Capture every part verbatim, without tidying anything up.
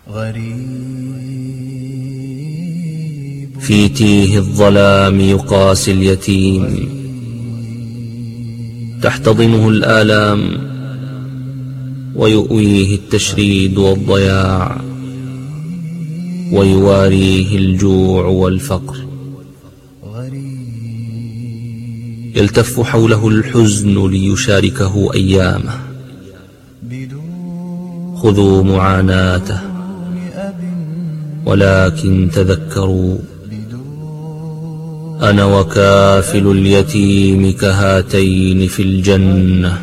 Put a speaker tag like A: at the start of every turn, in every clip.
A: غريب
B: في تيه الظلام يقاسي اليتيم، تحتضنه الآلام ويؤويه التشريد والضياع، ويواريه الجوع والفقر. يلتف حوله الحزن ليشاركه أيامه، خذوا معاناته ولكن تذكروا أنا وكافل اليتيم كهاتين في الجنة.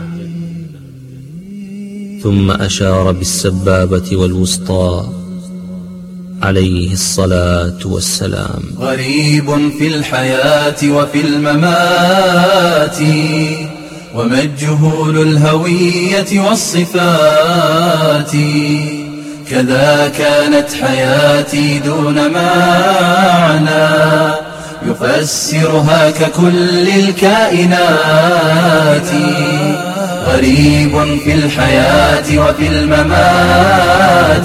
B: ثم أشار بالسبابة والوسطى عليه الصلاة والسلام.
A: غريب في الحياة وفي الممات، ومجهول الهوية والصفات، كذا كانت حياتي دون معنى يفسرها ككل الكائنات. غريب في الحياة وفي الممات،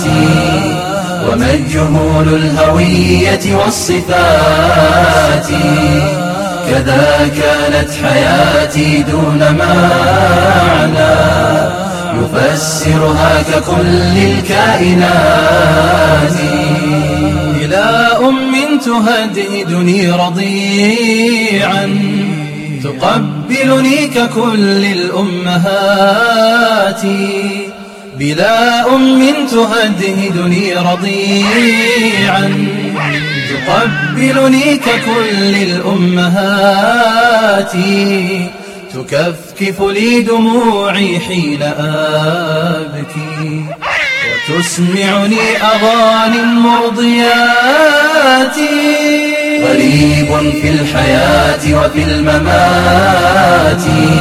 A: ومجهول الهوية والصفات، كذا كانت حياتي دون معنى يفسرها ككل الكائنات. إلى أم تهددني رضيعا، تقبلني ككل الأمهات. بلا أم تهددني رضيعا، تقبلني ككل الأمهات. تكفكف لي دموعي حين أبكي، وتسمعني أغاني مرضيات. غريب في الحياة وفي الممات،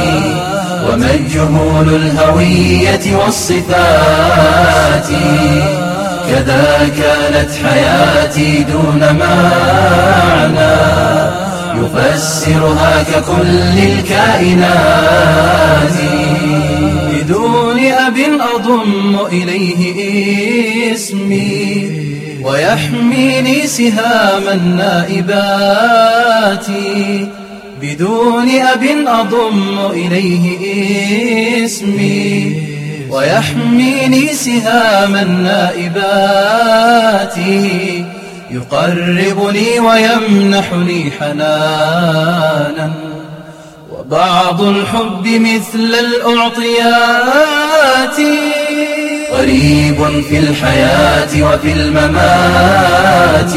A: ومجهول الهوية والصفات، كذا كانت حياتي دون معنى يفسرها ككل الكائنات. بدون أب أضم إليه اسمي، ويحميني سهام النائبات. بدون أب أضم إليه اسمي، ويحميني سهام النائبات. يقربني ويمنحني حنانا، وبعض الحب مثل الأعطيات. غريب في الحياة وفي الممات،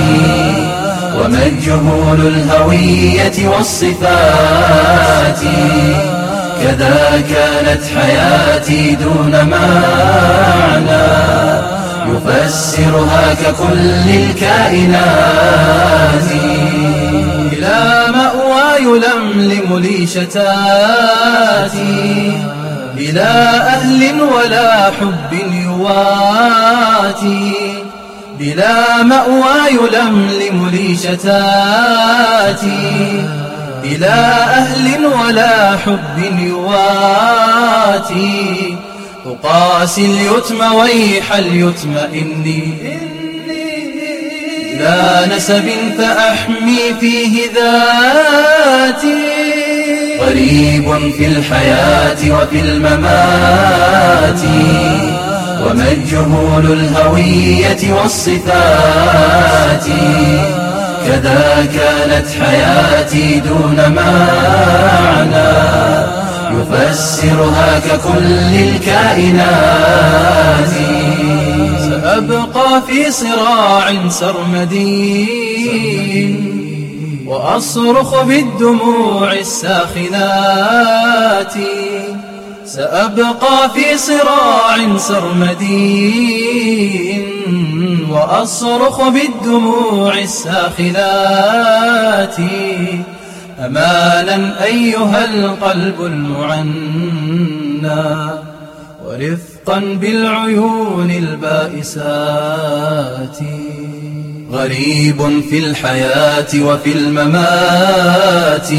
A: ومجهول الهوية والصفات، كذا كانت حياتي دون معنى يفسرها ككل الكائنات. إلى مأوى يلملم لي شتاتي، بلا أهل ولا حب يواتي. بلا مأوى يلملم لي شتاتي، بلا أهل ولا حب يواتي. أقاسي اليتم ويح اليتم إني لا نسب فأحمي فيه ذاتي. غريب في الحياة وفي الممات، ومجهول الهوية والصفات، كذا كانت حياتي دون معنى يفسرها ككل الكائنات. سأبقى في صراع سرمدي، وأصرخ بالدموع الساخنات. سأبقى في صراع سرمدي، وأصرخ بالدموع الساخنات. أمانا أيها القلب المعنى، ورفقا بالعيون البائسات. غريب في الحياة وفي الممات،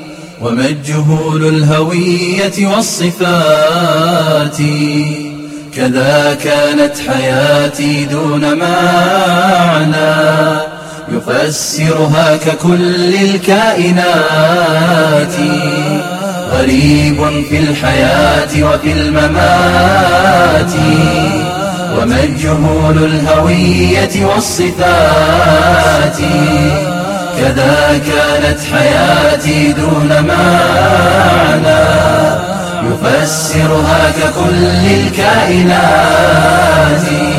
A: ومجهول الهوية والصفات، كذا كانت حياتي دون معنى يفسرها ككل الكائنات. غريب في الحياة وفي الممات ومجهول الهوية والصفات. كذا كانت حياتي دون معنى يفسرها ككل الكائنات.